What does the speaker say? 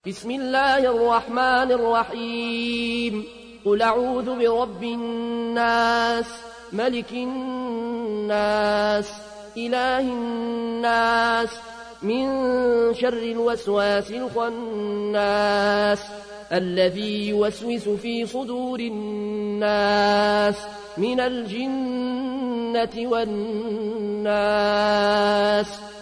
بسم الله الرحمن الرحيم. قل أعوذ برب الناس، ملك الناس، إله الناس، من شر الوسواس الخناس الذي يوسوس في صدور الناس من الجنة والناس.